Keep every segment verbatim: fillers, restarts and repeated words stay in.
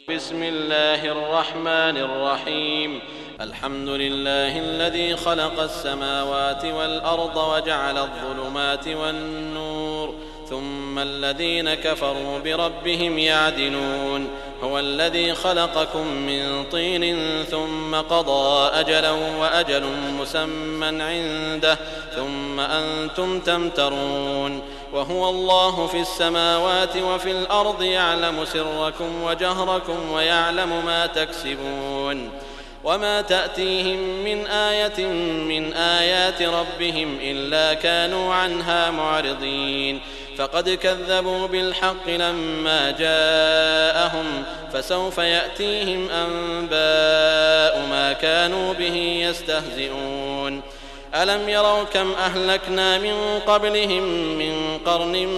بسم الله الرحمن الرحيم. الحمد لله الذي خلق السماوات والأرض وجعل الظلمات والنور ثم الذين كفروا بربهم يعدلون. هو الذي خلقكم من طين ثم قضى أجلا وأجل مسمى عنده ثم أنتم تمترون. وهو الله في السماوات وفي الأرض يعلم سركم وجهركم ويعلم ما تكسبون. وما تأتيهم من آية من آيات ربهم إلا كانوا عنها معرضين. فقد كذبوا بالحق لما جاءهم فسوف يأتيهم أنباء ما كانوا به يستهزئون. ألم يروا كم أهلكنا من قبلهم من قرن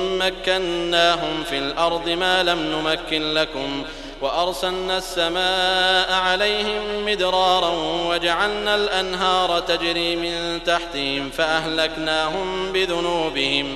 مكناهم في الأرض ما لم نمكن لكم وأرسلنا السماء عليهم مدرارا وجعلنا الأنهار تجري من تحتهم فأهلكناهم بذنوبهم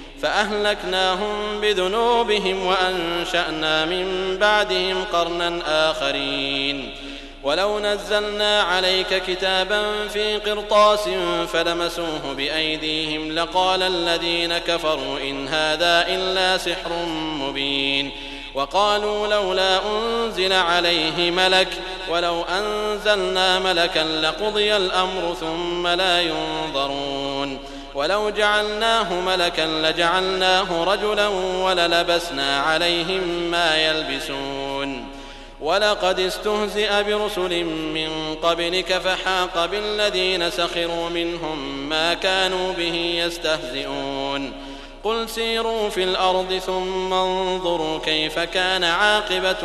فأهلكناهم بذنوبهم وأنشأنا من بعدهم قرنا آخرين. ولو نزلنا عليك كتابا في قرطاس فلمسوه بأيديهم لقال الذين كفروا إن هذا إلا سحر مبين. وقالوا لولا أنزل عليه ملك ولو أنزلنا ملكا لقضي الأمر ثم لا ينظرون. ولو جعلناه ملكا لجعلناه رجلا وللبسنا عليهم ما يلبسون. ولقد استهزئ برسل من قبلك فحاق بالذين سخروا منهم ما كانوا به يستهزئون. قل سيروا في الأرض ثم انظروا كيف كان عاقبة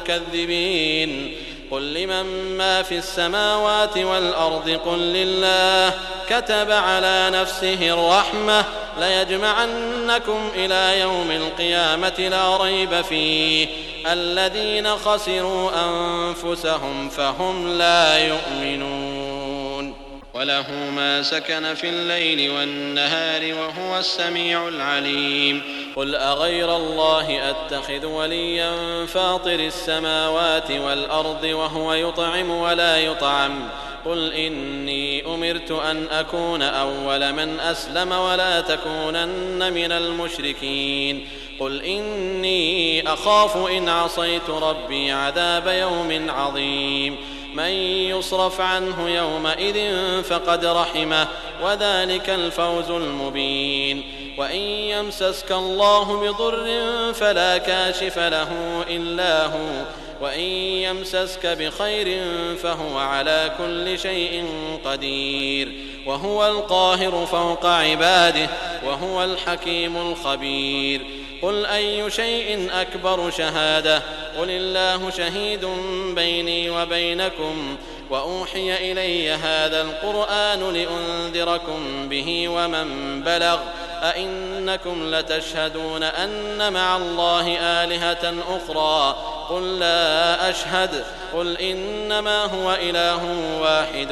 المكذبين. قل لمن ما في السماوات والأرض قل لله كتب على نفسه الرحمة ليجمعنكم إلى يوم القيامة لا ريب فيه الذين خسروا أنفسهم فهم لا يؤمنون. وله ما سكن في الليل والنهار وهو السميع العليم. قل أغير الله أتخذ وليا فاطر السماوات والأرض وهو يطعم ولا يطعم. قل إني أمرت أن أكون أول من أسلم ولا تكونن من المشركين. قل إني أخاف إن عصيت ربي عذاب يوم عظيم. من يصرف عنه يومئذ فقد رحمه وذلك الفوز المبين. وإن يمسسك الله بضر فلا كاشف له إلا هو وإن يمسسك بخير فهو على كل شيء قدير. وهو القاهر فوق عباده وهو الحكيم الخبير. قل أي شيء أكبر شهادة قل الله شهيد بيني وبينكم وأوحي إلي هذا القرآن لأنذركم به ومن بلغ أئنكم لتشهدون أن مع الله آلهة أخرى قل لا أشهد قل إنما هو إله واحد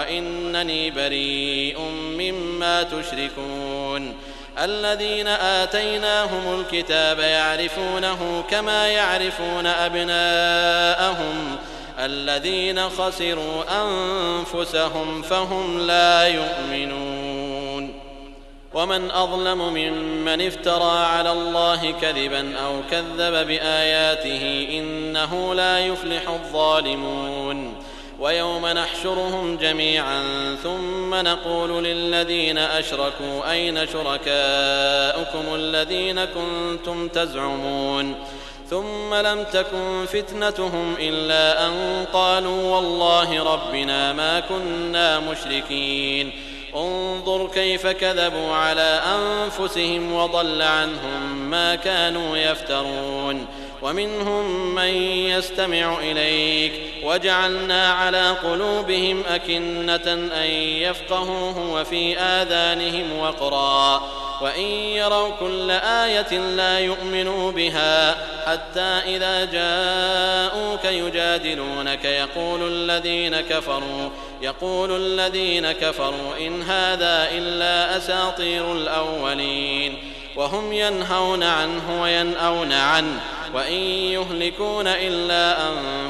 وإنني بريء مما تشركون. الذين آتيناهم الكتاب يعرفونه كما يعرفون أبناءهم الذين خسروا أنفسهم فهم لا يؤمنون. ومن أظلم ممن افترى على الله كذبا أو كذب بآياته إنه لا يفلح الظالمون. ويوم نحشرهم جميعا ثم نقول للذين أشركوا أين شركاؤكم الذين كنتم تزعمون ثم لم تكن فتنتهم إلا أن قالوا والله ربنا ما كنا مشركين. انظر كيف كذبوا على أنفسهم وضل عنهم ما كانوا يفترون. ومنهم من يستمع إليك وجعلنا على قلوبهم أكنة أن يفقهوه وفي آذانهم وقرا وإن يروا كل آية لا يؤمنوا بها حتى إذا جاءوك يجادلونك يقول الذين كفروا يقول الذين كفروا إن هذا إلا أساطير الأولين. وهم ينهون عنه وينأون عنه وإن يهلكون إلا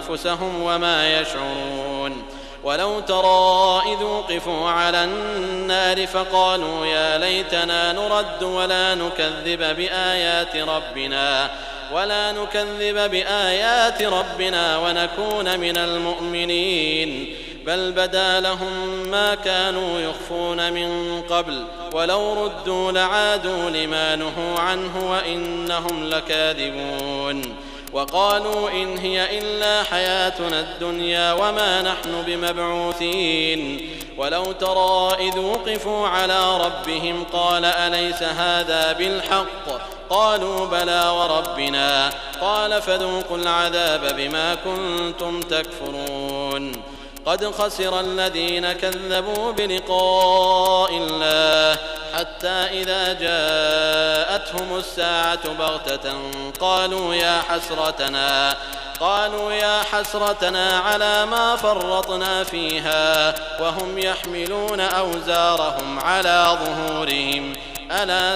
أنفسهم وما يشعرون. ولو ترى إذ وقفوا على النار فقالوا يا ليتنا نرد ولا نكذب بآيات ربنا ولا نكذب بآيات ربنا ونكون من المؤمنين بل بدا لهم ما كانوا يخفون من قبل ولو ردوا لعادوا لما نهوا عنه وإنهم لكاذبون. وقالوا إن هي إلا حياتنا الدنيا وما نحن بمبعوثين. ولو ترى إذ وقفوا على ربهم قال أليس هذا بالحق قالوا بلى وربنا قال فذوقوا العذاب بما كنتم تكفرون. قد خسر الذين كذبوا بلقاء الله حتى إذا جاءتهم الساعة بغتة قالوا يا حسرتنا قالوا يا حسرتنا على ما فرطنا فيها وهم يحملون أوزارهم على ظهورهم ألا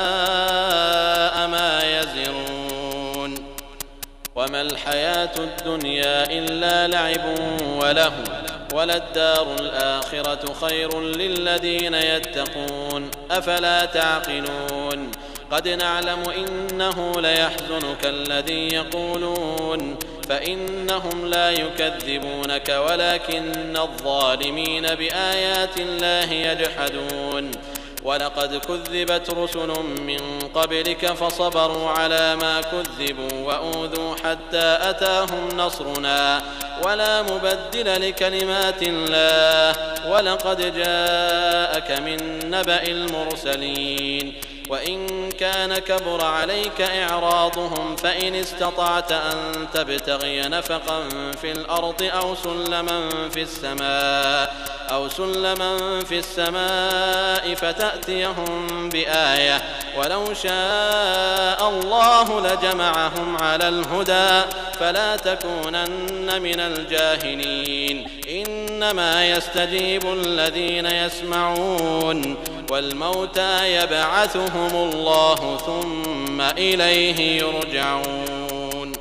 ساء ما يزرون. وما الحياة الدنيا إلا لعب وله وللدار الآخرة خير للذين يتقون أفلا تعقلون. قد نعلم إنه ليحزنك الذي يقولون فإنهم لا يكذبونك ولكن الظالمين بآيات الله يجحدون. ولقد كذبت رسل من قبلك فصبروا على ما كذبوا وأوذوا حتى أتاهم نصرنا ولا مبدل لكلمات الله ولقد جاءك من نبأ المرسلين. وإن كان كبر عليك إعراضهم فإن استطعت أن تبتغي نفقا في الأرض أو سلما في السماء أو سلما في السماء فتأتيهم بآية ولو شاء الله لجمعهم على الهدى فلا تكونن من الجاهلين. إنما يستجيب الذين يسمعون والموتى يبعثهم الله ثم إليه يرجعون.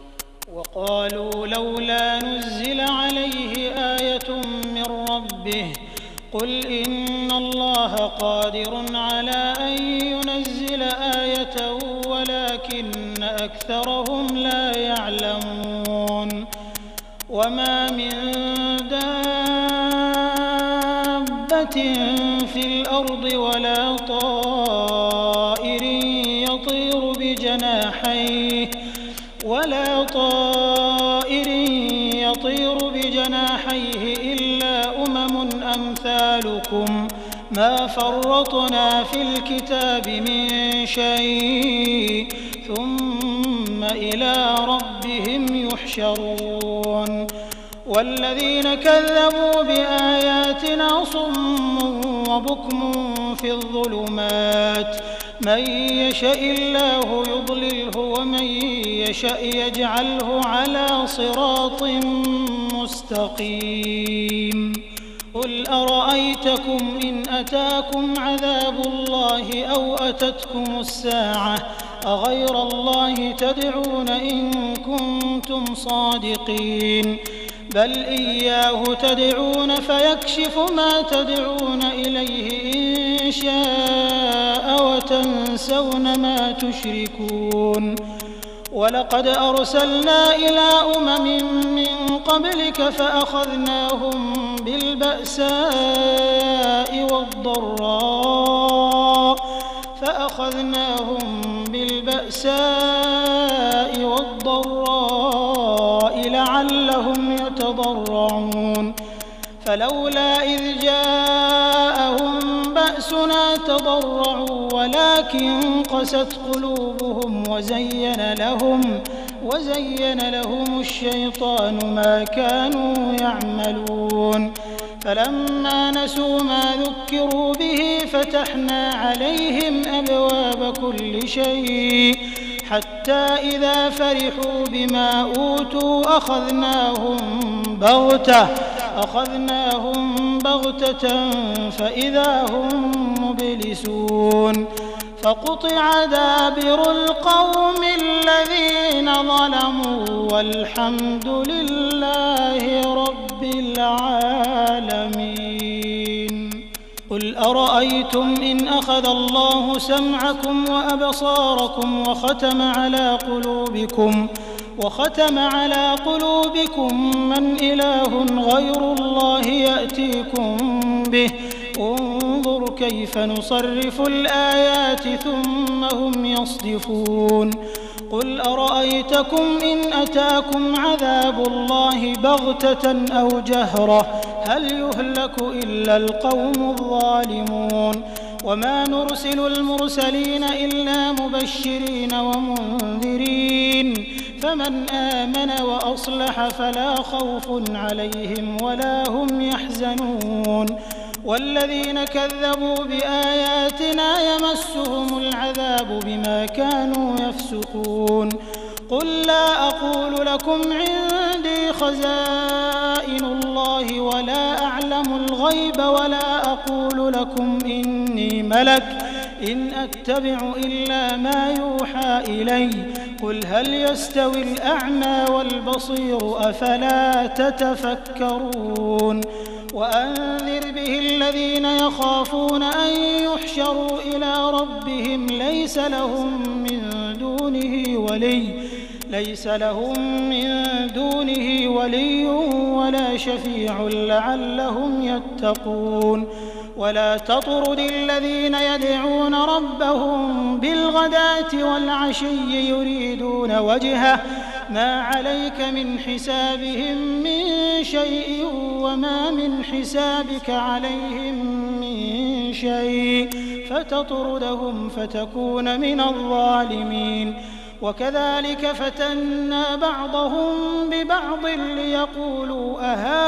وقالوا لولا نزل عليه آية من ربه قل إن الله قادر على أن ينزل آية ولكن أكثرهم لا يعلمون. وما من دابة في الأرض ولا طائر يطير بجناحيه ولا طائر يطير بجناحيه إلا أمم أمثالكم ما فرطنا في الكتاب من شيء ثم إلى ربهم يحشرون. والذين كذبوا بآياتنا صم وبكم في الظلمات من يشاء الله يضلله ومن يشاء يجعله على صراط مستقيم. قل أرأيتكم إن أتاكم عذاب الله أو أتتكم الساعة أغير الله تدعون إن كنتم صادقين بل إياه تدعون فيكشف ما تدعون إليه إن شاء وتنسون ما تشركون. ولقد أرسلنا إلى أمم من قبلك فأخذناهم بالبأساء والضراء فأخذناهم بالبأساء والضراء لعلهم يتضرعون. فلولا إذ جاءهم بأسنا تضرعوا ولكن قست قلوبهم وزين لهم وزين لهم الشيطان ما كانوا يعملون. فلما نسوا ما ذكروا به فتحنا عليهم أبواب كل شيء حتى إذا فرحوا بما أوتوا أخذناهم بغتة أخذناهم بغتة فإذا هم مبلسون. فقطع دابر القوم الذين ظلموا والحمد لله رب العالمين. قل أرأيتم إن أخذ الله سمعكم وأبصاركم وختم على قلوبكم وختم على قلوبكم من إله غير الله يأتيكم به انظر كيف نصرف الآيات ثم هم يصدفون. قل أرأيتكم إن أتاكم عذاب الله بغتة أو جهرة هل يهلك إلا القوم الظالمون. وما نرسل المرسلين إلا مبشرين ومنذرين فمن آمن وأصلح فلا خوف عليهم ولا هم يحزنون. والذين كذبوا بآياتنا يمسهم العذاب بما كانوا يفسقون. قل لا أقول لكم عندي خزائن الله ولا أعلم الغيب ولا أقول لكم إني ملك إن أتبع إلا ما يوحى إلي. قل هل يستوي الأعمى والبصير أفلا تتفكرون. وأنذر به الذين يخافون أن يحشروا إلى ربهم ليس لهم من دونه ولي ليس لهم من دونه ولي ولا شفيع لعلهم يتقون. ولا تطرد الذين يدعون ربهم بالغداة والعشي يريدون وجهه ما عليك من حسابهم من شيء وما من حسابك عليهم من شيء فتطردهم فتكون من الظالمين. وكذلك فتنا بعضهم ببعض ليقولوا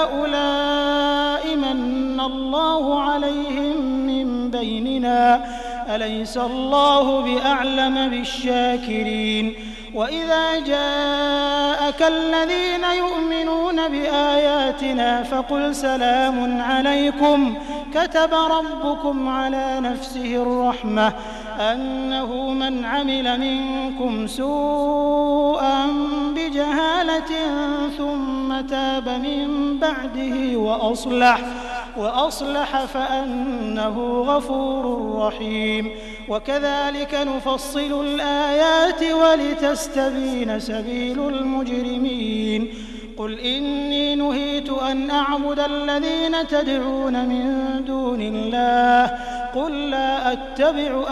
أهؤلاء من الله عليهم من بيننا أليس الله بأعلم بالشاكرين. وإذا جاءك الذين يؤمنون بآياتنا فقل سلام عليكم كتب ربكم على نفسه الرحمة أنه من عمل منكم سوءا بجهالة ثم تاب من بعده وأصلح وأصلح فأنه غفور رحيم. وكذلك نفصل الآيات ولتستبين سبيل المجرمين. قل إني نهيت أن أعبد الذين تدعون من دون الله قل لا أتبع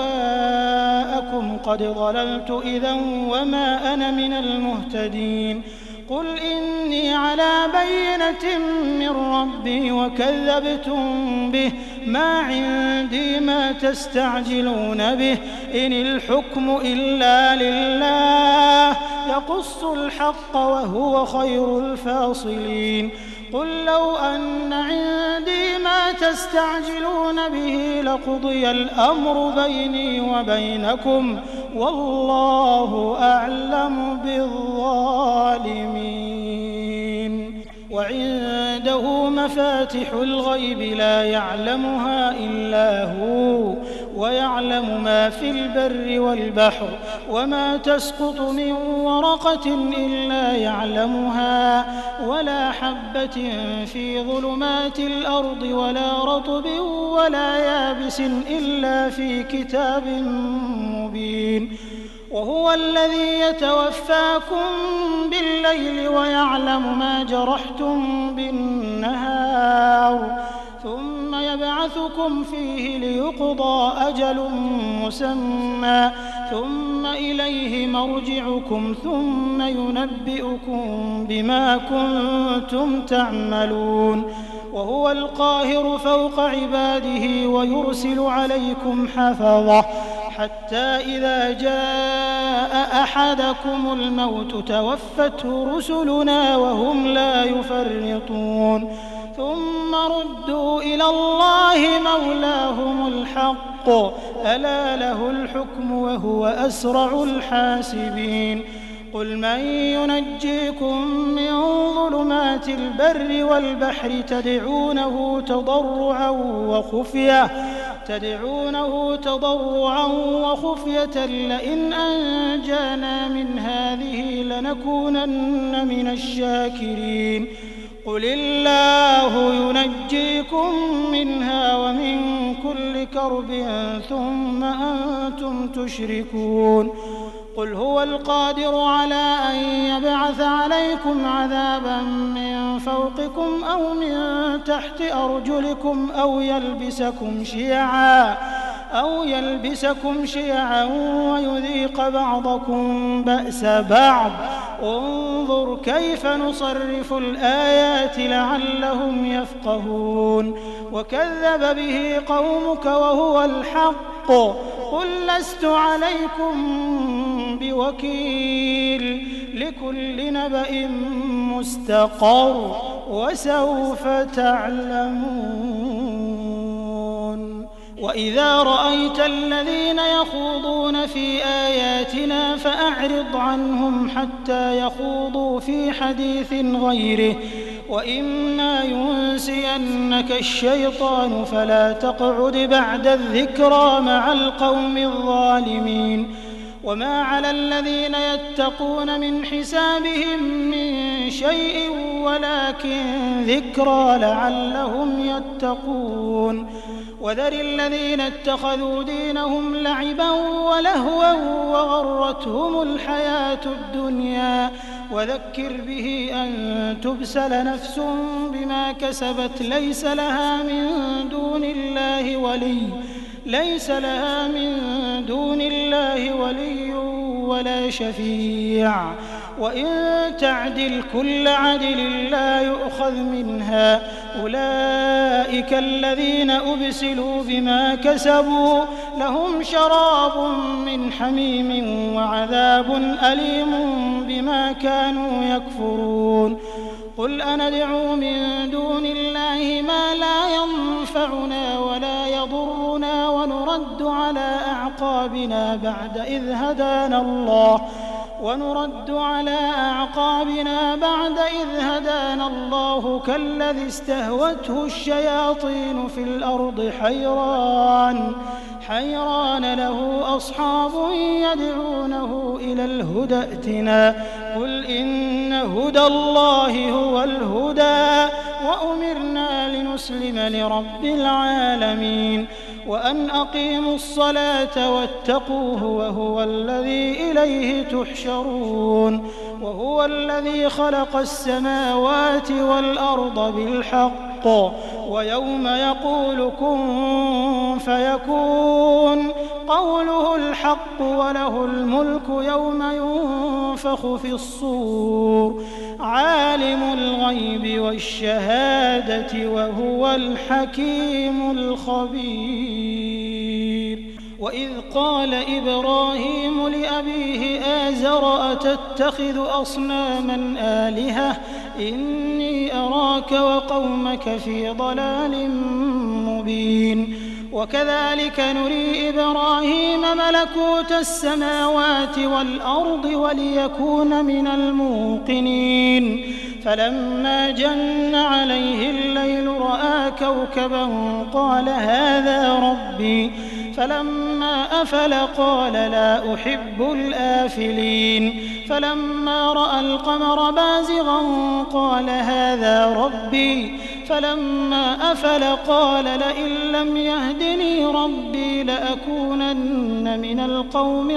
أهواءكم قد ضللت إذا وما أنا من المهتدين. قل إني على بينة من ربي وكذبتم به ما عندي ما تستعجلون به إن الحكم إلا لله يقص الحق وهو خير الفاصلين. قل لو أن عندي ما تستعجلون به لقضي الأمر بيني وبينكم والله أعلم بالظالمين. وعنده مفاتح الغيب لا يعلمها إلا هو ويعلم ما في البر والبحر وما تسقط من ورقة إلا يعلمها ولا حبة في ظلمات الأرض ولا رطب ولا يابس إلا في كتاب مبين. وهو الذي يتوفاكم بالليل ويعلم ما جرحتم بالنهار ثم يبعثكم فيه ليقضى أجل مسمى ثم إليه مرجعكم ثم ينبئكم بما كنتم تعملون. وهو القاهر فوق عباده ويرسل عليكم حفظة حتى إذا جاء أحدكم الموت توفته رسلنا وهم لا يفرطون ثم ردوا إلى الله مولاهم الحق ألا له الحكم وهو أسرع الحاسبين. قل من ينجيكم من ظلمات البر والبحر تدعونه تضرعا وخفية تدعونه تضرعا وخفية لئن أنجانا من هذه لنكونن من الشاكرين قل الله ينجيكم منها ومن كل كرب ثم أنتم تشركون قل هو القادر على أن يبعث عليكم عذابا من فوقكم أو من تحت أرجلكم أو يلبسكم شيعا أو يلبسكم شيعا ويذيق بعضكم بأس بعض انظر كيف نصرف الآيات لعلهم يفقهون وكذب به قومك وهو الحق قل لست عليكم بوكيل لكل نبأ مستقر وسوف تعلمون وإذا رأيت الذين يخوضون في آياتنا فأعرض عنهم حتى يخوضوا في حديث غيره وإما ينسينك الشيطان فلا تقعد بعد الذكرى مع القوم الظالمين وما على الذين يتقون من حسابهم من شيء ولكن ذكرى لعلهم يتقون وذر الذين اتخذوا دينهم لعبا ولهوا وغرتهم الحياة الدنيا وذكر به أن تبسل نفس بما كسبت ليس لها من دون الله ولي ليس لها من دون الله ولي ولا شفيع وإن تعدل كل عدل لا يؤخذ منها أولئك الذين أبسلوا بما كسبوا لهم شراب من حميم وعذاب أليم بما كانوا يكفرون قل أندعو من دون الله ما لا ينفعنا ولا يضرنا ونرد على أعقابنا بعد إذ هدانا الله ونرد على أعقابنا بعد إذ هدانا الله كالذي استهوته الشياطين في الأرض حيران حيران له أصحاب يدعونه إلى الهدى ائتنا قل إن هدى الله هو الهدى وأمرنا لنسلم لرب العالمين وأن أقيموا الصلاة واتقوه وهو الذي إليه تحشرون وهو الذي خلق السماوات والأرض بالحق ويوم يقول كن فيكون قوله الحق وله الملك يوم ينفخ في الصور عالم الغيب والشهادة وهو الحكيم الخبير وإذ قال إبراهيم لأبيه آزر أتتخذ أصناما آلهة إني أراك وقومك في ضلال مبين وكذلك نري إبراهيم ملكوت السماوات والأرض وليكون من الموقنين فلما جن عليه الليل رأى كوكبا قال هذا ربي فلما أفل قال لا أحب الآفلين فلما رأى القمر بازغا قال هذا ربي فلما أفل قال لئن لم يهدني ربي لأكونن من القوم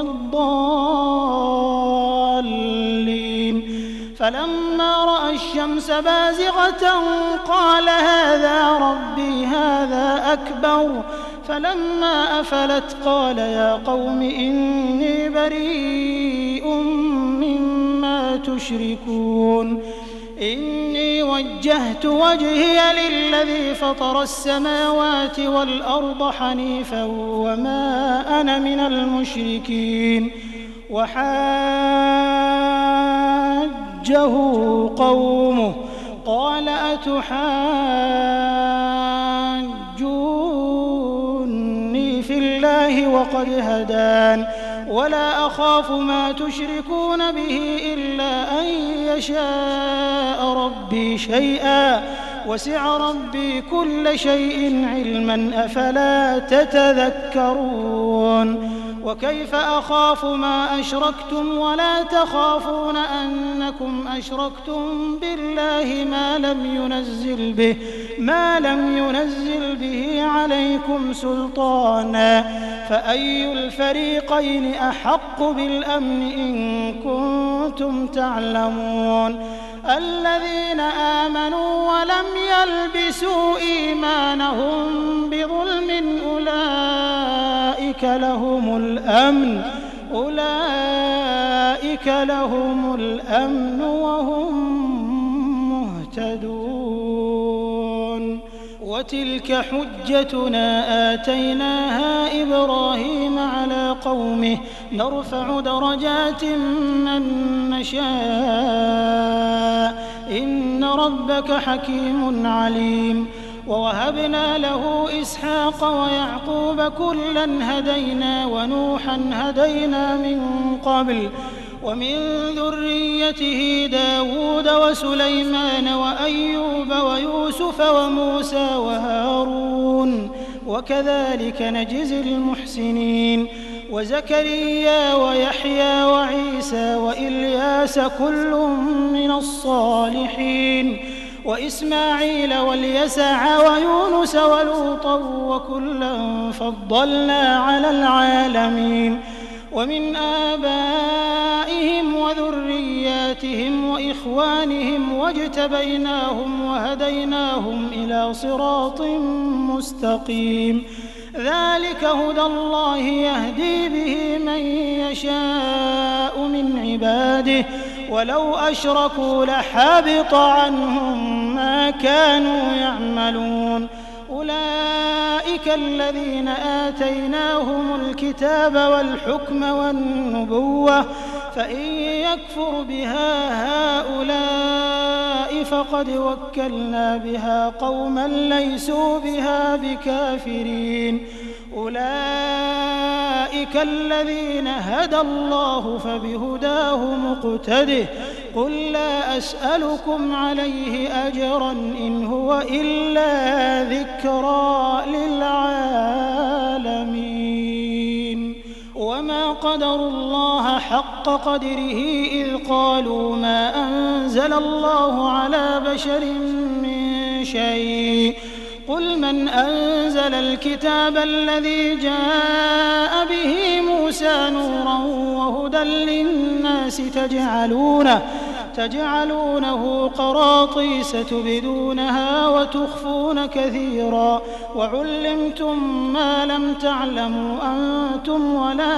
الضالين فلما رأى الشمس بازغة قال هذا ربي هذا أكبر فلما أفلت قال يا قوم إني بريء مما تشركون إني وجهت وجهي للذي فطر السماوات والأرض حنيفا وما أنا من المشركين وحاجه قومه قال أتحاجوني في الله وقد هدان ولا أخاف ما تشركون به إلا أن يشاء ربي شيئا وسع ربي كل شيء علما أفلا تتذكرون وكيف أخاف ما أشركتم ولا تخافون أنكم أشركتم بالله ما لم ينزل به ما لم ينزل به عليكم سلطانا فأي الفريقين أحق بالأمن إن كنتم تعلمون الذين آمنوا ولم يلبسوا إيمانهم بظلم أولئك لهم الأمن أولئك لهم الأمن وهم مهتدون وتلك حجتنا آتيناها إبراهيم على قومه نرفع درجات من نشاء إن ربك حكيم عليم ووهبنا له إسحاق ويعقوب كلا هدينا ونوحا هدينا من قبل ومن ذريته داود وسليمان وأيوب ويوسف وموسى وهارون وكذلك نجزي المحسنين وزكريا ويحيى وعيسى وإلياس كل من الصالحين وإسماعيل واليسع ويونس ولوطا وكلا فضلنا على العالمين ومن آبائهم وذرياتهم وإخوانهم واجتبيناهم وهديناهم إلى صراط مستقيم ذلك هدى الله يهدي به من يشاء من عباده ولو أشركوا لحبط عنهم ما كانوا يعملون أولئك الذين آتيناهم الكتاب والحكم والنبوة فإن يكفر بها هؤلاء فقد وكلنا بها قوما ليسوا بها بكافرين أولئك الذين هدى الله فبهداه مقتده قل لا أسألكم عليه أجرا إن هو إلا ذكرى للعالمين وما قدروا الله حق قدره إذ قالوا ما أنزل الله على بشر من شيء قل من أنزل الكتاب الذي جاء به موسى نورا وهدى للناس تجعلونه تجعلونه قراطيس تبدونها وتخفون كثيرا وعلمتم ما لم تعلموا أنتم ولا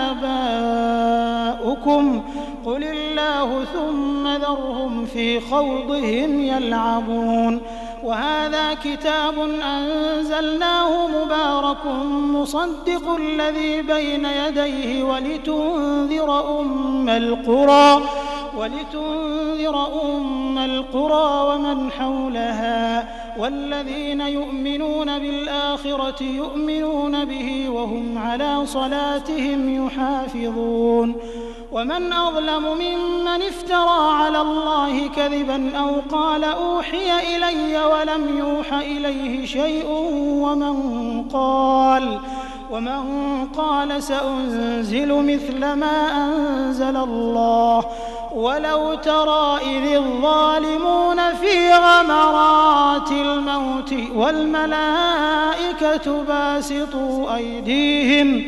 آباؤكم قل الله ثم ذرهم في خوضهم يلعبون وهذا كتاب أنزلناه مبارك مصدق الذي بين يديه ولتنذر أم القرى ولتنذر أم القرى ومن حولها والذين يؤمنون بالآخرة يؤمنون به وهم على صلاتهم يحافظون ومن أظلم ممن افترى على الله كذبا أو قال أوحي إلي ولم يوح إليه شيء ومن قال ومن قال سأنزل مثل ما أنزل الله ولو ترى إذ الظالمون في غمرات الموت والملائكة باسطوا أيديهم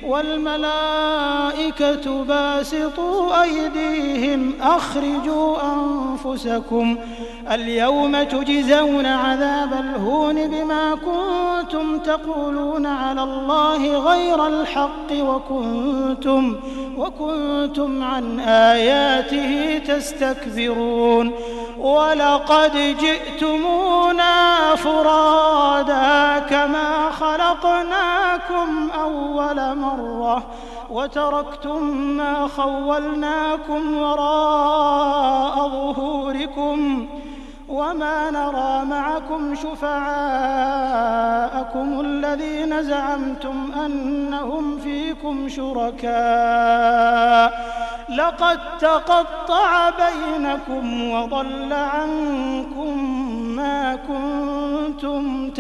والملائكة باسطوا أيديهم أخرجوا أنفسكم اليوم تجزون عذاب الهون بما كنتم تقولون على الله غير الحق وكنتم وكنتم عن آياته تستكبرون ولقد جئتمونا فرادا كما خلقناكم أول مرة وتركتم ما خولناكم وراء ظهوركم وما نرى معكم شفعاءكم الذين زعمتم أنهم فيكم شركاء لقد تقطع بينكم وضل عنكم ما كنتم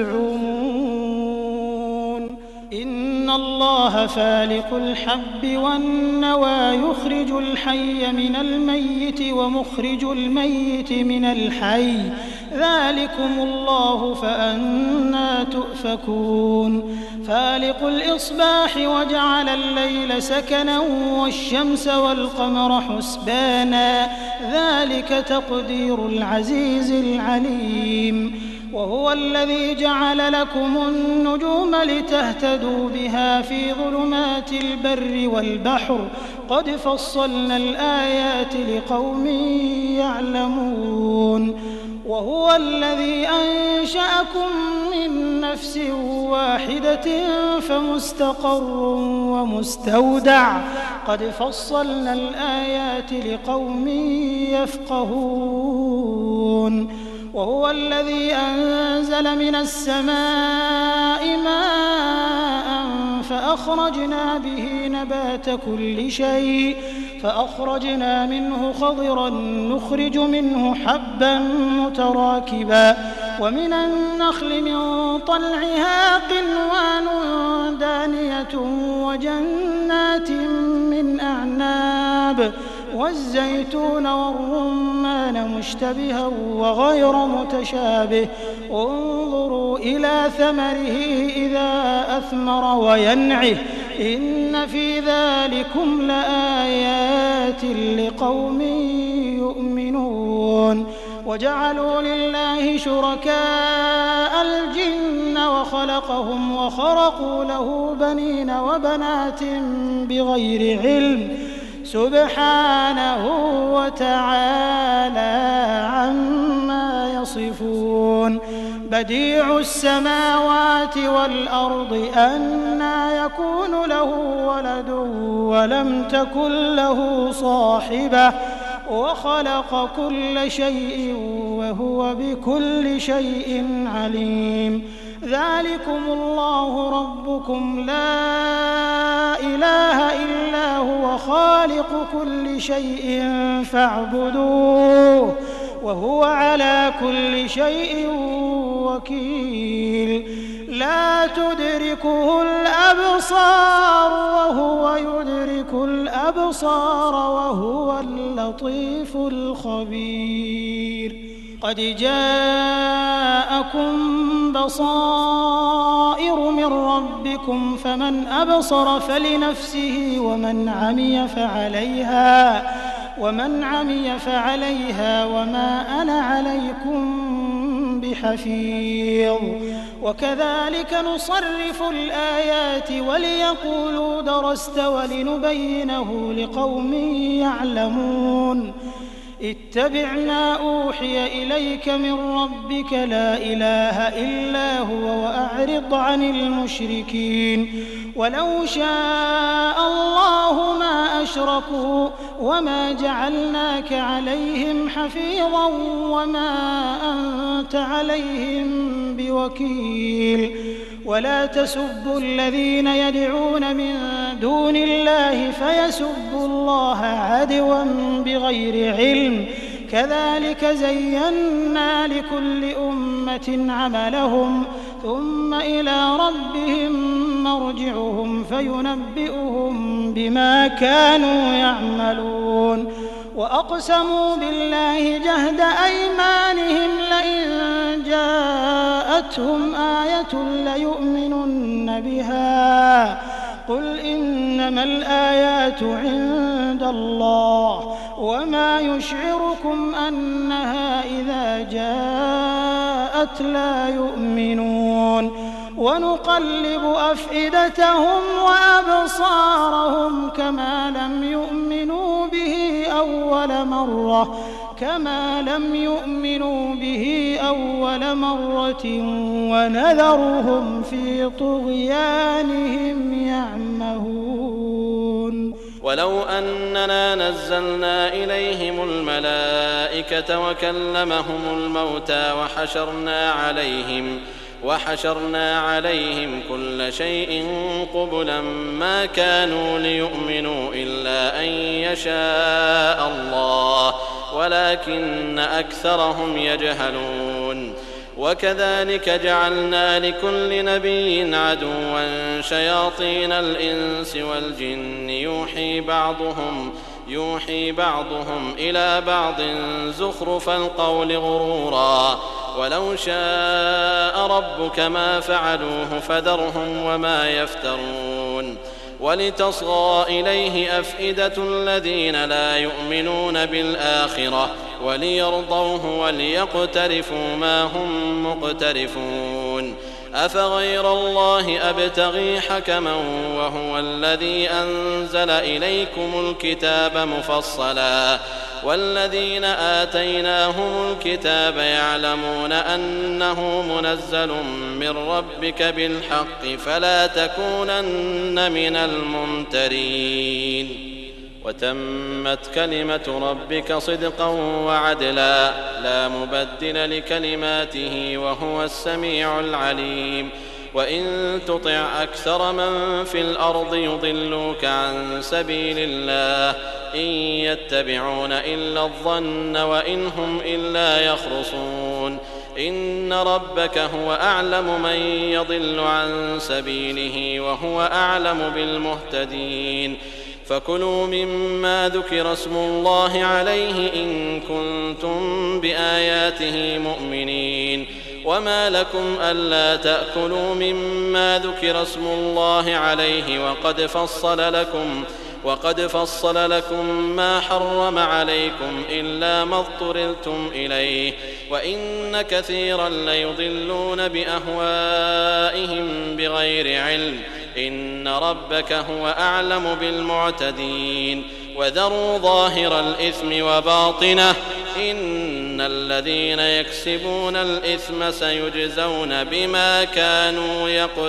تزعمون إن الله فالق الحب والنوى يخرج الحي من الميت ومخرج الميت من الحي ذلكم الله فأنى تؤفكون فالق الإصباح وجعل الليل سكنا والشمس والقمر حسبانا ذلك تقدير العزيز العليم وهو الذي جعل لكم النجوم لتهتدوا بها في ظلمات البر والبحر قد فصلنا الآيات لقوم يعلمون وهو الذي أنشأكم من نفس واحدة فمستقر ومستودع قد فصلنا الآيات لقوم يفقهون وهو الذي أنزل من السماء ماء فأخرجنا به نبات كل شيء فأخرجنا منه خضرا نخرج منه حبا متراكبا ومن النخل من طلعها قنوان دانية وجنات من أعناب والزيتون والرمان مشتبها وغير متشابه انظروا إلى ثمره إذا أثمر وينعه إن في ذلكم لآيات لقوم يؤمنون وجعلوا لله شركاء الجن وخلقهم وخرقوا له بنين وبنات بغير علم سبحانه وتعالى عما يصفون بديع السماوات والأرض أنى يكون له ولد ولم تكن له صاحبة وخلق كل شيء وهو بكل شيء عليم ذلكم الله ربكم لا إله إلا هو خالق كل شيء فاعبدوه وهو على كل شيء وكيل لا تدركه الأبصار وهو يدرك الأبصار وهو اللطيف الخبير قد جاءكم بصائر من ربكم فمن أبصر فلنفسه ومن عمي فعليها ومن عمي فعليها وما أنا عليكم بحفيظ وكذلك نصرف الآيات وليقولوا درست ولنبينه لقوم يعلمون اتبع ما أوحي إليك من ربك لا إله إلا هو وأعرض عن المشركين ولو شاء الله ما أشركوا وما جعلناك عليهم حفيظا وما أنت عليهم بوكيل ولا تسبوا الذين يدعون من دون الله فيسبوا الله عدوا بغير علم كذلك زينا لكل أمة عملهم ثم إلى ربهم مرجعهم فينبئهم بما كانوا يعملون وأقسموا بالله جهد أيمانهم لئن جاءتهم آية ليؤمنن بها قل إنما الآيات عند الله وما يشعركم أنها إذا جاءت لا يؤمنون ونقلب أفئدتهم وأبصارهم كما لم يؤمنوا به أول مرة كما لم يؤمنوا به أول مرة ونذرهم في طغيانهم يعمهون ولو أننا نزلنا إليهم الملائكة وكلمهم الموتى وحشرنا عليهم وحشرنا عليهم كل شيء قبلا ما كانوا ليؤمنوا إلا أن يشاء الله ولكن أكثرهم يجهلون وكذلك جعلنا لكل نبي عدوا شياطين الإنس والجن يوحي بعضهم يوحي بعضهم إلى بعض زخرف القول غرورا ولو شاء ربك ما فعلوه فذرهم وما يفترون ولتصغى إليه أفئدة الذين لا يؤمنون بالآخرة وليرضوه وليقترفوا ما هم مقترفون أفغير الله أبتغي حكما وهو الذي أنزل إليكم الكتاب مفصلا والذين آتيناهم الكتاب يعلمون أنه منزل من ربك بالحق فلا تكونن من الممترين وتمت كلمة ربك صدقا وعدلا لا مبدل لكلماته وهو السميع العليم وإن تطع أكثر من في الأرض يضلوك عن سبيل الله إن يتبعون إلا الظن وإن هم إلا يخرصون إن ربك هو أعلم من يضل عن سبيله وهو أعلم بالمهتدين فكلوا مما ذكر اسم الله عليه إن كنتم بآياته مؤمنين وما لكم ألا تأكلوا مما ذكر اسم الله عليه وقد فصل لكم وقد فصل لكم ما حرم عليكم إلا ما اضطررتم إليه وإن كثيرا ليضلون بأهوائهم بغير علم إن ربك هو أعلم بالمعتدين وذروا ظاهر الإثم وباطنه إن الذين يكسبون الإثم سيجزون بما كانوا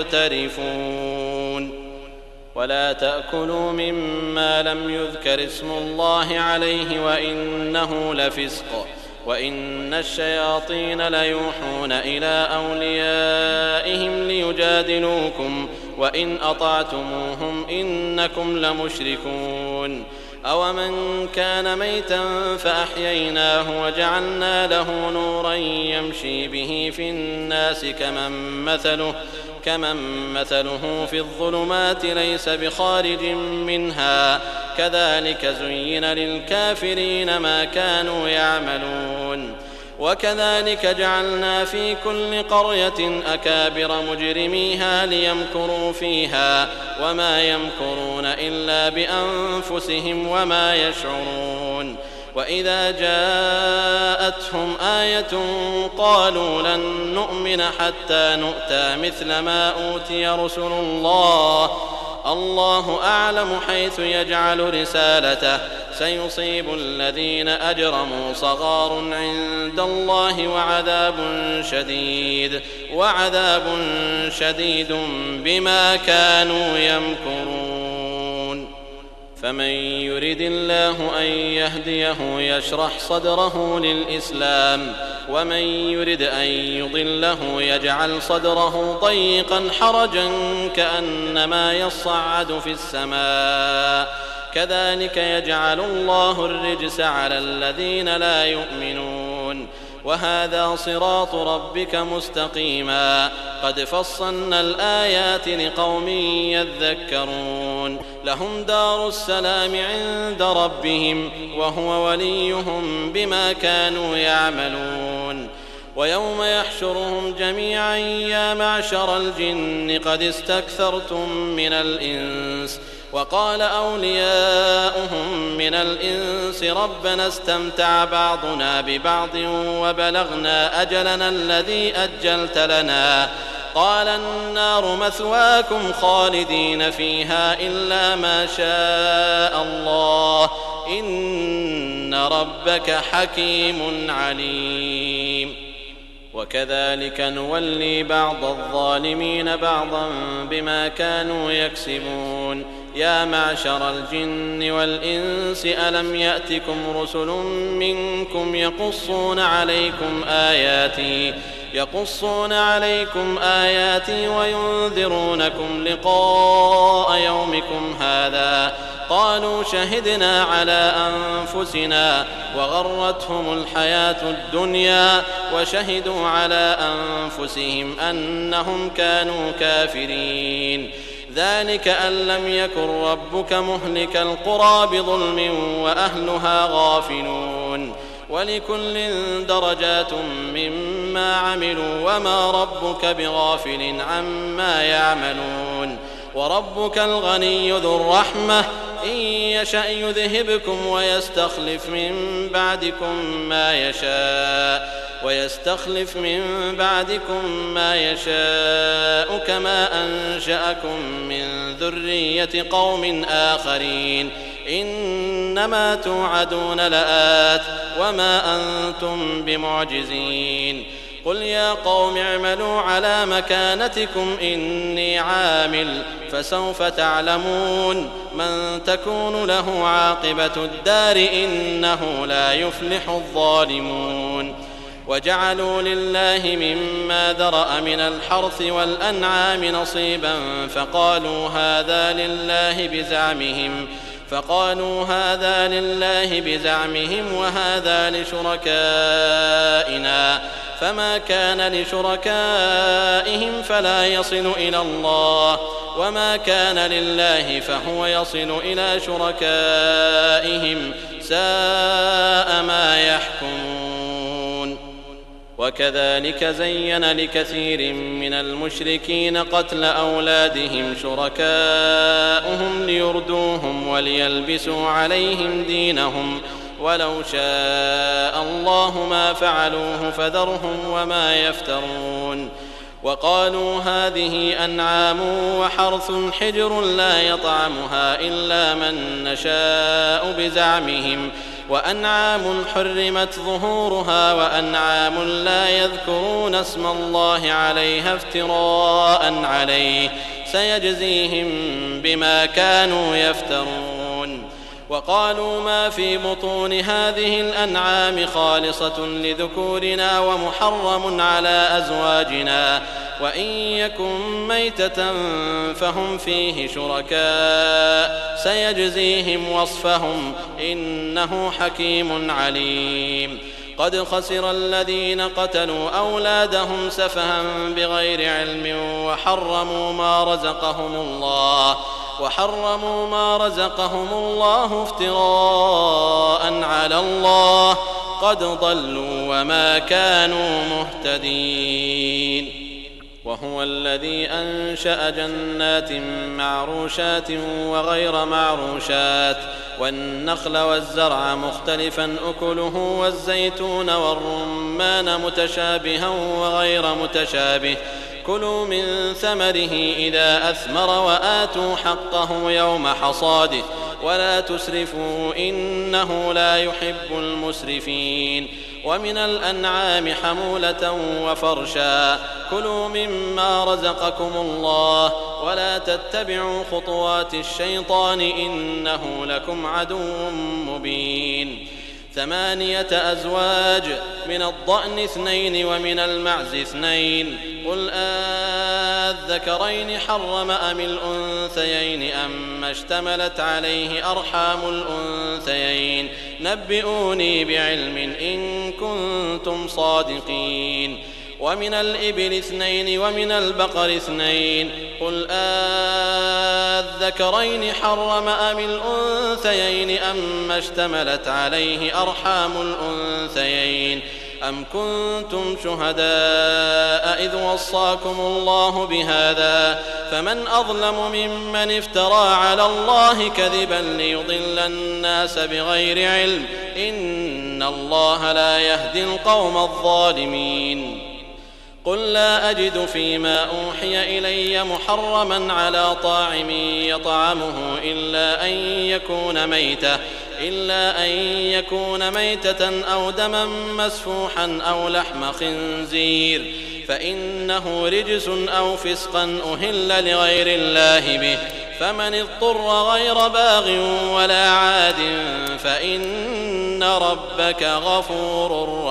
يقترفون ولا تأكلوا مما لم يذكر اسم الله عليه وإنه لفسق وإن الشياطين ليوحون إلى أوليائهم ليجادلوكم وإن أطعتموهم إنكم لمشركون أومن كان ميتا فأحييناه وجعلنا له نورا يمشي به في الناس كمن مثله كمن مثله في الظلمات ليس بخارج منها كذلك زين للكافرين ما كانوا يعملون وكذلك جعلنا في كل قرية أكابر مجرميها ليمكروا فيها وما يمكرون إلا بأنفسهم وما يشعرون وإذا جاءتهم آية قالوا لن نؤمن حتى نؤتى مثل ما أوتي رسل الله الله أعلم حيث يجعل رسالته سيصيب الذين أجرموا صغار عند الله وعذاب شديد وعذاب شديد بما كانوا يمكرون فمن يرد الله أن يهديه يشرح صدره للإسلام ومن يرد أن يضله يجعل صدره ضيقا حرجا كأنما يصعد في السماء كذلك يجعل الله الرجس على الذين لا يؤمنون وهذا صراط ربك مستقيما قد فصلنا الآيات لقوم يذكرون لهم دار السلام عند ربهم وهو وليهم بما كانوا يعملون ويوم يحشرهم جميعا يا معشر الجن قد استكثرتم من الإنس وقال أولياؤهم من الإنس ربنا استمتع بعضنا ببعض وبلغنا أجلنا الذي أجلت لنا قال النار مثواكم خالدين فيها إلا ما شاء الله إن ربك حكيم عليم وكذلك نولي بعض الظالمين بعضا بما كانوا يكسبون يا معشر الجن والإنس ألم يأتكم رسل منكم يقصون عليكم آياتي يقصون عليكم آياتي وينذرونكم لقاء يومكم هذا قالوا شهدنا على أنفسنا وغرتهم الحياة الدنيا وشهدوا على أنفسهم أنهم كانوا كافرين. ذلك أن لم يكن ربك مهلك القرى بظلم وأهلها غافلون. ولكل درجات مما عملوا وما ربك بغافل عما يعملون. وربك الغني ذو الرحمة إن يشأ يذهبكم ويستخلف من بعدكم ما يشاء ويستخلف من بعدكم ما يشاء كما أنشأكم من ذرية قوم آخرين. إنما توعدون لآت وما أنتم بمعجزين. قل يا قوم اعملوا على مكانتكم إني عامل فسوف تعلمون من تكون له عاقبة الدار إنه لا يفلح الظالمون. وجعلوا لله مما ذرأ من الحرث والأنعام نصيبا فقالوا هذا لله بزعمهم فقالوا هذا لله بزعمهم وهذا لشركائنا فما كان لشركائهم فلا يصل إلى الله وما كان لله فهو يصل إلى شركائهم ساء ما يحكمون. وكذلك زين لكثير من المشركين قتل أولادهم شركاؤهم ليردوهم وليلبسوا عليهم دينهم ولو شاء الله ما فعلوه فذرهم وما يفترون. وقالوا هذه أنعام وحرث حجر لا يطعمها إلا من نشاء بزعمهم وأنعام حرمت ظهورها وأنعام لا يذكرون اسم الله عليها افتراء عليه سيجزيهم بما كانوا يفترون. وقالوا ما في بطون هذه الأنعام خالصة لذكورنا ومحرم على أزواجنا وإن يكن ميتة فهم فيه شركاء سيجزيهم وصفهم إنه حكيم عليم. قد خسر الذين قتلوا أولادهم سفها بغير علم وحرموا ما رزقهم الله وحرموا ما رزقهم الله افتراء على الله قد ضلوا وما كانوا مهتدين. وهو الذي أنشأ جنات معروشات وغير معروشات والنخل والزرع مختلفا أكله والزيتون والرمان متشابها وغير متشابه كلوا من ثمره إذا أثمر وآتوا حقه يوم حصاده ولا تسرفوا إنه لا يحب المسرفين. ومن الأنعام حمولة وفرشا كلوا مما رزقكم الله ولا تتبعوا خطوات الشيطان إنه لكم عدو مبين. ثمانية أزواج من الضأن اثنين ومن المعز اثنين قل أذكرين حرم أم الأنثيين أم اشتملت عليه أرحام الأنثيين نبئوني بعلم إن كنتم صادقين. ومن الإبل اثنين ومن البقر اثنين قل أذكرين حرم أم الأنثيين أم اشتملت عليه أرحام الأنثيين أم كنتم شهداء إذ وصاكم الله بهذا فمن أظلم ممن افترى على الله كذبا ليضل الناس بغير علم إن الله لا يهدي القوم الظالمين. قل لا أجد فيما أوحي إلي محرما على طاعم يطعمه إلا أن يكون ميتة إلا أن يكون ميتة أو دما مسفوحا أو لحم خنزير فإنه رجس أو فسقا أهل لغير الله به فمن اضطر غير باغ ولا عاد فإن ربك غفور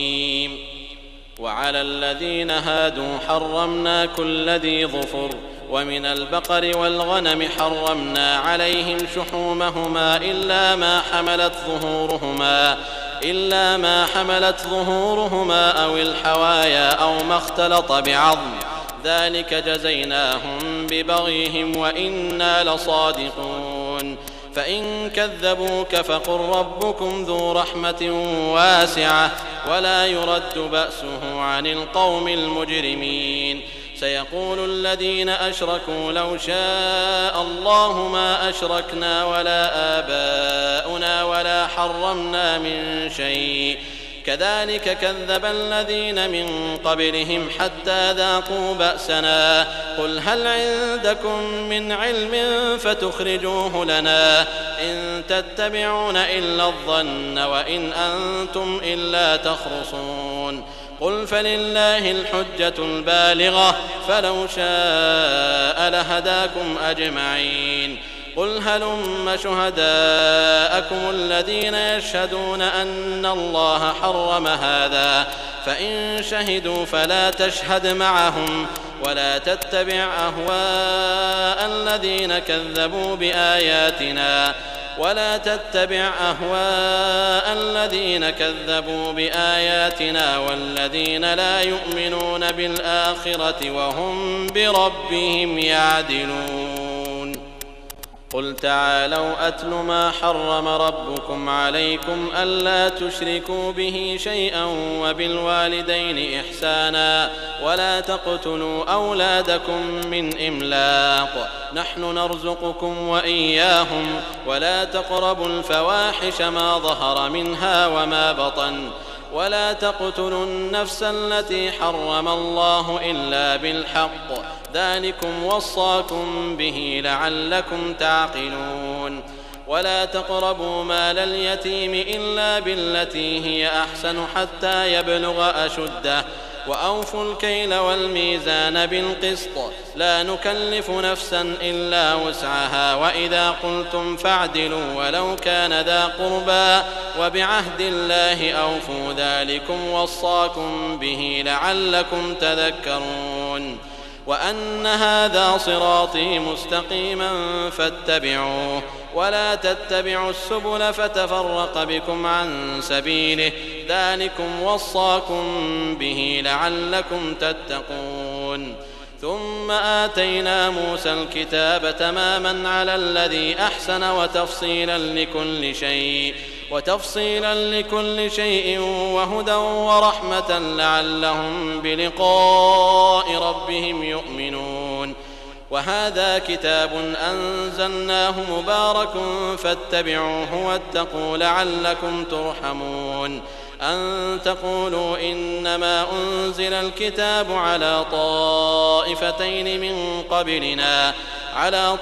رحيم. وعلى الذين هادوا حرمنا كل ذي ظفر ومن البقر والغنم حرمنا عليهم شحومهما إلا ما حملت ظهورهما إلا ما حملت ظهورهما أو الحوايا أو ما اختلط بعظم ذلك جزيناهم ببغيهم وإنا لصادقون فإن كذبوك فقل ربكم ذو رحمة واسعة ولا يرد بأسه عن القوم المجرمين سيقول الذين أشركوا لو شاء الله ما أشركنا ولا آباؤنا ولا حرمنا من شيء كذلك كذب الذين من قبلهم حتى ذاقوا بأسنا قل هل عندكم من علم فتخرجوه لنا إن تتبعون إلا الظن وإن أنتم إلا تخرصون قل فلله الحجة البالغة فلو شاء لهداكم أجمعين قل هلم شهداءكم الذين يشهدون أن الله حرم هذا فإن شهدوا فلا تشهد معهم ولا تتبع أهواء الذين كذبوا بآياتنا ولا تتبع أهواء الذين كذبوا بآياتنا والذين لا يؤمنون بالآخرة وهم بربهم يعدلون قل تعالوا أتل ما حرم ربكم عليكم ألا تشركوا به شيئا وبالوالدين إحسانا ولا تقتلوا أولادكم من إملاق نحن نرزقكم وإياهم ولا تقربوا الفواحش ما ظهر منها وما بطن ولا تقتلوا النفس التي حرم الله إلا بالحق ذلكم وصاكم به لعلكم تعقلون ولا تقربوا مال اليتيم إلا بالتي هي أحسن حتى يبلغ أشده وأوفوا الكيل والميزان بالقسط لا نكلف نفسا إلا وسعها وإذا قلتم فاعدلوا ولو كان ذا قربى وبعهد الله أوفوا ذلكم وصاكم به لعلكم تذكرون وأن هذا صراطي مستقيما فاتبعوه ولا تتبعوا السبل فتفرق بكم عن سبيله ذلكم وصاكم به لعلكم تتقون ثم آتينا موسى الكتاب تماما على الذي أحسن وتفصيلا لكل شيء وتفصيلا لكل شيء وهدى ورحمة لعلهم بلقاء ربهم يؤمنون وهذا كتاب أنزلناه مبارك فاتبعوه واتقوا لعلكم ترحمون أن تقولوا إنما أنزل الكتاب على طائفتين من قبلنا على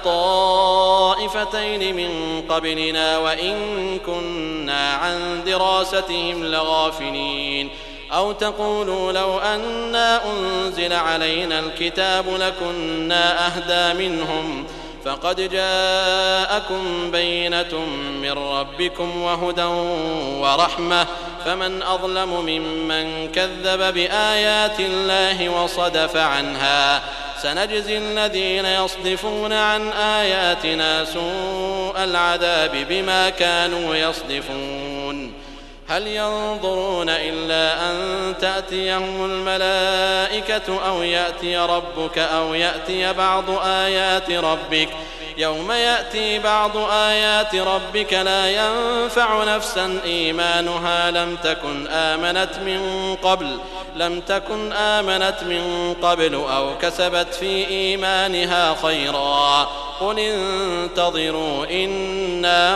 طائفتين من قبلنا وإن كنا عن دراستهم لغافلين أو تقولوا لو أنا أنزل علينا الكتاب لكنا أهدى منهم فقد جاءكم بينة من ربكم وهدى ورحمة فمن أظلم ممن كذب بآيات الله وصدف عنها سنجزي الذين يصدفون عن آياتنا سوء العذاب بما كانوا يصدفون هل ينظرون إلا أن تأتيهم الملائكة أو يأتي ربك أو يأتي بعض آيات ربك يوم يأتي بعض آيات ربك لا ينفع نفسا إيمانها لم تكن آمنت من قبل لم تكن آمنت من قبل أو كسبت في إيمانها خيرا قل انتظروا إنا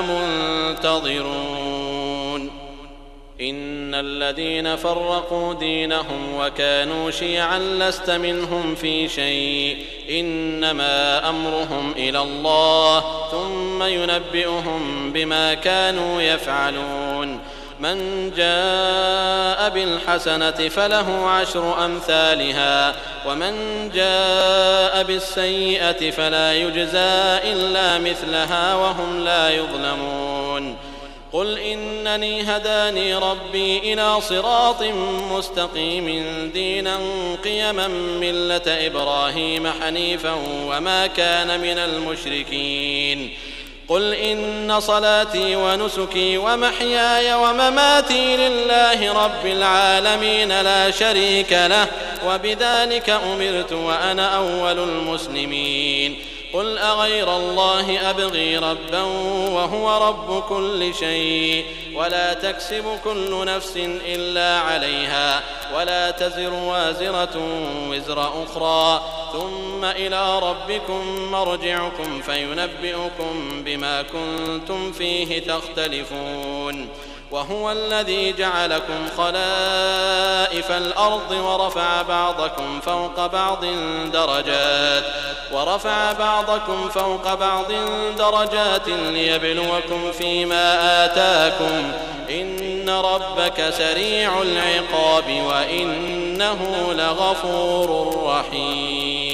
منتظرون إن الذين فرقوا دينهم وكانوا شيعا لست منهم في شيء إنما أمرهم إلى الله ثم ينبئهم بما كانوا يفعلون من جاء بالحسنة فله عشر أمثالها ومن جاء بالسيئة فلا يجزى إلا مثلها وهم لا يظلمون قل إنني هداني ربي إلى صراط مستقيم دينا قيما ملة إبراهيم حنيفا وما كان من المشركين قل إن صلاتي ونسكي ومحياي ومماتي لله رب العالمين لا شريك له وبذلك أمرت وأنا أول المسلمين قل أغير الله أبغي ربا وهو رب كل شيء ولا تكسب كل نفس إلا عليها ولا تزر وازرة وزر أخرى ثم إلى ربكم مرجعكم فينبئكم بما كنتم فيه تختلفون وهو الذي جعلكم خلائف الأرض ورفع بعضكم فوق بعض درجات ورفع بعضكم فوق بعض درجات ليبلوكم فيما آتاكم إن ربك سريع العقاب وإنه لغفور رحيم.